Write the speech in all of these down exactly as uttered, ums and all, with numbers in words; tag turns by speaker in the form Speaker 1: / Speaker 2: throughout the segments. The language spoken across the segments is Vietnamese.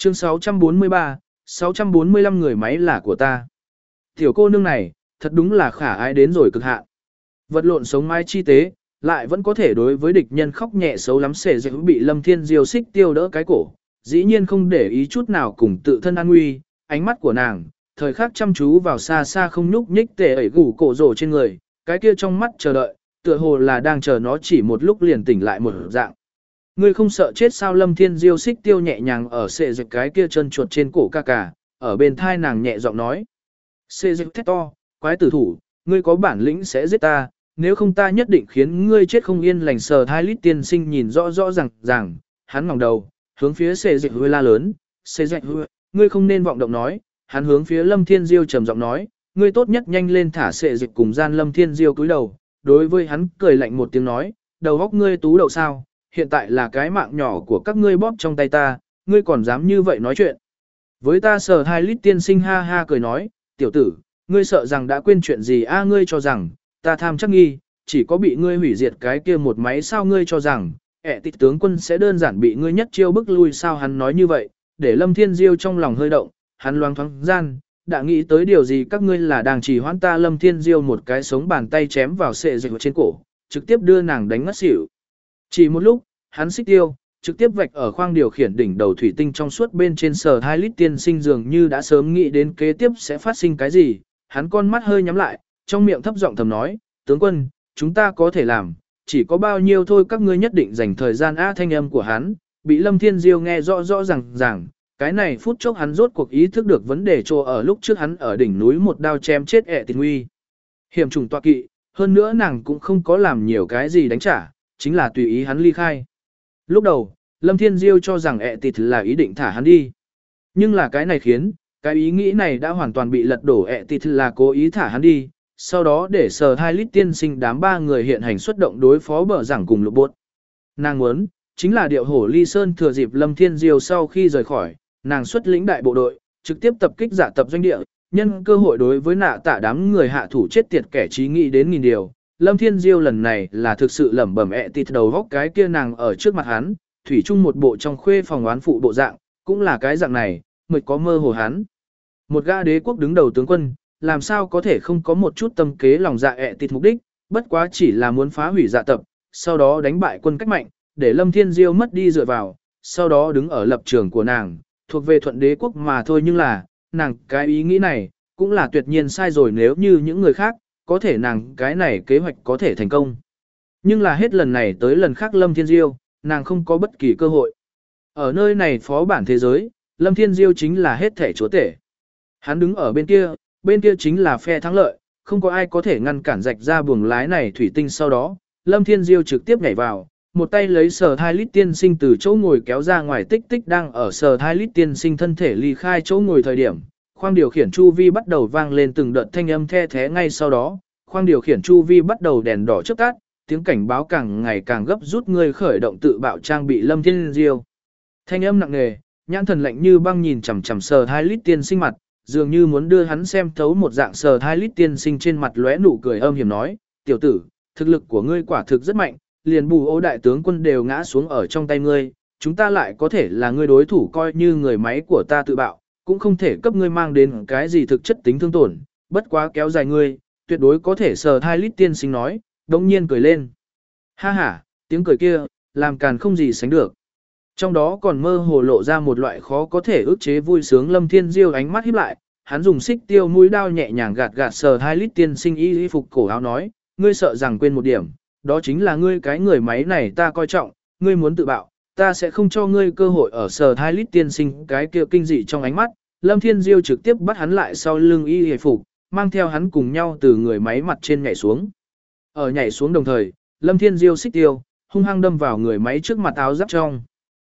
Speaker 1: Chương sáu trăm bốn mươi ba, sáu trăm bốn mươi lăm người máy là của ta. Tiểu cô nương này, thật đúng là khả ái đến rồi cực hạn. Vật lộn sống mái chi tế, lại vẫn có thể đối với địch nhân khóc nhẹ xấu lắm xể dễ bị Lâm Thiên Diêu xích tiêu đỡ cái cổ. Dĩ nhiên không để ý chút nào cùng tự thân an nguy, ánh mắt của nàng, thời khắc chăm chú vào xa xa không nhúc nhích tệ ẩy gủ cổ rổ trên người, cái kia trong mắt chờ đợi, tựa hồ là đang chờ nó chỉ một lúc liền tỉnh lại một dạng. Ngươi không sợ chết sao? Lâm Thiên Diêu xích tiêu nhẹ nhàng ở xệ dịch cái kia chân chuột trên cổ ca ca, ở bên thai nàng nhẹ giọng nói. Xệ dịch thét to, quái tử thủ, ngươi có bản lĩnh sẽ giết ta, nếu không ta nhất định khiến ngươi chết không yên lành. Sờ thai lít tiên sinh nhìn rõ rõ ràng ràng, hắn ngẩng đầu, hướng phía xệ dịch hơi la lớn, xệ dịch hơi, ngươi không nên vọng động nói, hắn hướng phía Lâm Thiên Diêu trầm giọng nói, ngươi tốt nhất nhanh lên thả xệ dịch cùng gian. Lâm Thiên Diêu cúi đầu, đối với hắn cười lạnh một tiếng nói, đầu óc ngươi tú đậu sao? Hiện tại là cái mạng nhỏ của các ngươi bóp trong tay ta, ngươi còn dám như vậy nói chuyện. Với ta. Sờ hai lít tiên sinh ha ha cười nói, tiểu tử, ngươi sợ rằng đã quên chuyện gì a? Ngươi cho rằng, ta tham chắc nghi, chỉ có bị ngươi hủy diệt cái kia một máy sao? Ngươi cho rằng, ẻ tịch tướng quân sẽ đơn giản bị ngươi nhất chiêu bức lui sao? Hắn nói như vậy, để Lâm Thiên Diêu trong lòng hơi động, hắn loang thoáng gian, đã nghĩ tới điều gì. Các ngươi là đang trì hoãn ta. Lâm Thiên Diêu một cái sống bàn tay chém vào sệ dịch trên cổ, trực tiếp đưa nàng đánh ngất xỉu. Chỉ một lúc, hắn xích tiêu, trực tiếp vạch ở khoang điều khiển đỉnh đầu thủy tinh trong suốt bên trên. Sờ hai lít tiên sinh dường như đã sớm nghĩ đến kế tiếp sẽ phát sinh cái gì, hắn con mắt hơi nhắm lại, trong miệng thấp giọng thầm nói, tướng quân, chúng ta có thể làm, chỉ có bao nhiêu thôi, các ngươi nhất định dành thời gian. A. Thanh âm của hắn, bị Lâm Thiên Diêu nghe rõ rõ ràng ràng, cái này phút chốc hắn rốt cuộc ý thức được vấn đề trô ở lúc trước hắn ở đỉnh núi một đao chém chết ẹ tình nguy. Hiểm trùng tọa kỵ, hơn nữa nàng cũng không có làm nhiều cái gì đánh trả, chính là tùy ý hắn ly khai. Lúc đầu, Lâm Thiên Diêu cho rằng ẹ tịt là ý định thả hắn đi. Nhưng là cái này khiến, cái ý nghĩ này đã hoàn toàn bị lật đổ. Ẹ tịt là cố ý thả hắn đi, sau đó để sờ hai lít tiên sinh đám ba người hiện hành xuất động đối phó bờ giảng cùng lục bột. Nàng muốn, chính là điệu hổ ly sơn thừa dịp Lâm Thiên Diêu sau khi rời khỏi, nàng xuất lĩnh đại bộ đội, trực tiếp tập kích giả tập doanh địa, nhân cơ hội đối với nạ tạ đám người hạ thủ chết tiệt kẻ trí nghĩ đến nghìn điều. Lâm Thiên Diêu lần này là thực sự lẩm bẩm ẹ tịt đầu góc cái kia nàng ở trước mặt hắn, thủy chung một bộ trong khuê phòng oán phụ bộ dạng, cũng là cái dạng này, mới có mơ hồ hắn. Một gã đế quốc đứng đầu tướng quân, làm sao có thể không có một chút tâm kế lòng dạ ẹ tịt mục đích, bất quá chỉ là muốn phá hủy dạ tập, sau đó đánh bại quân cách mạnh, để Lâm Thiên Diêu mất đi dựa vào, sau đó đứng ở lập trường của nàng, thuộc về thuận đế quốc mà thôi. Nhưng là, nàng cái ý nghĩ này, cũng là tuyệt nhiên sai rồi. Nếu như những người khác, có thể nàng cái này kế hoạch có thể thành công. Nhưng là hết lần này tới lần khác Lâm Thiên Diêu, nàng không có bất kỳ cơ hội. Ở nơi này phó bản thế giới, Lâm Thiên Diêu chính là hết thể chúa tể. Hắn đứng ở bên kia, bên kia chính là phe thắng lợi, không có ai có thể ngăn cản rạch ra buồng lái này thủy tinh. Sau đó, Lâm Thiên Diêu trực tiếp nhảy vào, một tay lấy sờ thai lít tiên sinh từ chỗ ngồi kéo ra ngoài. Tích tích đang ở sờ thai lít tiên sinh thân thể ly khai chỗ ngồi thời điểm, khoang điều khiển chu vi bắt đầu vang lên từng đợt thanh âm the thé. Ngay sau đó, khoang điều khiển chu vi bắt đầu đèn đỏ chớp tắt, tiếng cảnh báo càng ngày càng gấp rút. Người khởi động tự bạo trang bị. Lâm Thiên Diêu thanh âm nặng nề, nhãn thần lạnh như băng nhìn chằm chằm sờ hai lít tiên sinh mặt, dường như muốn đưa hắn xem thấu một dạng. Sờ hai lít tiên sinh trên mặt lóe nụ cười âm hiểm nói, tiểu tử, thực lực của ngươi quả thực rất mạnh, liền bù ô đại tướng quân đều ngã xuống ở trong tay ngươi, chúng ta lại có thể là ngươi đối thủ. Coi như người máy của ta tự bạo, cũng không thể cấp ngươi mang đến cái gì thực chất tính thương tổn, bất quá kéo dài ngươi, tuyệt đối có thể. Sờ hai lít tiên sinh nói, đống nhiên cười lên. Ha ha, tiếng cười kia, làm càn không gì sánh được. Trong đó còn mơ hồ lộ ra một loại khó có thể ức chế vui sướng. Lâm Thiên Diêu ánh mắt híp lại, hắn dùng xích tiêu mũi đao nhẹ nhàng gạt gạt sờ hai lít tiên sinh y y phục cổ áo nói, ngươi sợ rằng quên một điểm, đó chính là ngươi cái người máy này ta coi trọng, ngươi muốn tự bạo, ta sẽ không cho ngươi cơ hội. Ở sờ hai lít tiên sinh cái kia kinh dị trong ánh mắt, Lâm Thiên Diêu trực tiếp bắt hắn lại sau lưng y y phục, mang theo hắn cùng nhau từ người máy mặt trên nhảy xuống. Ở nhảy xuống đồng thời, Lâm Thiên Diêu xích tiêu, hung hăng đâm vào người máy trước mặt áo giáp trong.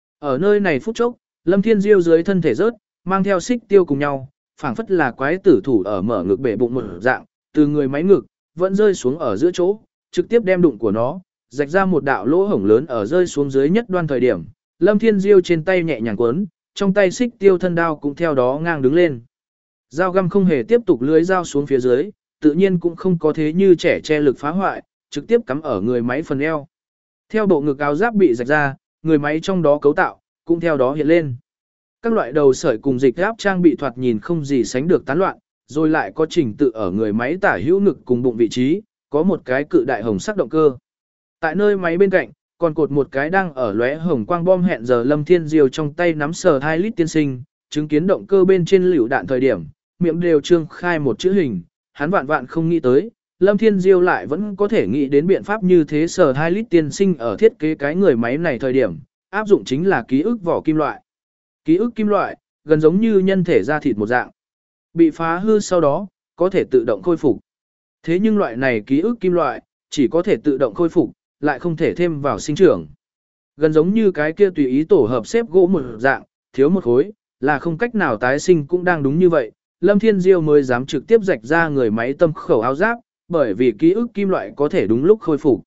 Speaker 1: Ở nơi này phút chốc, Lâm Thiên Diêu dưới thân thể rớt, mang theo xích tiêu cùng nhau, phảng phất là quái tử thủ ở mở ngực bể bụng một dạng, từ người máy ngực, vẫn rơi xuống ở giữa chỗ, trực tiếp đem đụng của nó, rạch ra một đạo lỗ hổng lớn. Ở rơi xuống dưới nhất đoan thời điểm, Lâm Thiên Diêu trên tay nhẹ nhàng quấn, trong tay xích tiêu thân đao cũng theo đó ngang đứng lên. Dao găm không hề tiếp tục lưới dao xuống phía dưới, tự nhiên cũng không có thế như trẻ che lực phá hoại, trực tiếp cắm ở người máy phần eo. Theo bộ ngực áo giáp bị rạch ra, người máy trong đó cấu tạo, cũng theo đó hiện lên. Các loại đầu sợi cùng dịch áp trang bị thoạt nhìn không gì sánh được tán loạn, rồi lại có trình tự ở người máy tả hữu ngực cùng bụng vị trí, có một cái cự đại hồng sắc động cơ. Tại nơi máy bên cạnh, còn cột một cái đang ở lóe hồng quang bom hẹn giờ Lâm Thiên Diêu trong tay nắm sờ hai lít tiên sinh, chứng kiến động cơ bên trên liều đạn thời điểm, miệng đều trương khai một chữ hình, hắn vạn vạn không nghĩ tới, Lâm Thiên Diêu lại vẫn có thể nghĩ đến biện pháp như thế sờ hai lít tiên sinh ở thiết kế cái người máy này thời điểm, áp dụng chính là ký ức vỏ kim loại. Ký ức kim loại, gần giống như nhân thể da thịt một dạng. Bị phá hư sau đó, có thể tự động khôi phục. Thế nhưng loại này ký ức kim loại, chỉ có thể tự động khôi phục, lại không thể thêm vào sinh trưởng. Gần giống như cái kia tùy ý tổ hợp xếp gỗ một dạng, thiếu một khối, là không cách nào tái sinh cũng đang đúng như vậy. Lâm Thiên Diêu mới dám trực tiếp rạch ra người máy tâm khẩu áo giáp, bởi vì ký ức kim loại có thể đúng lúc khôi phục.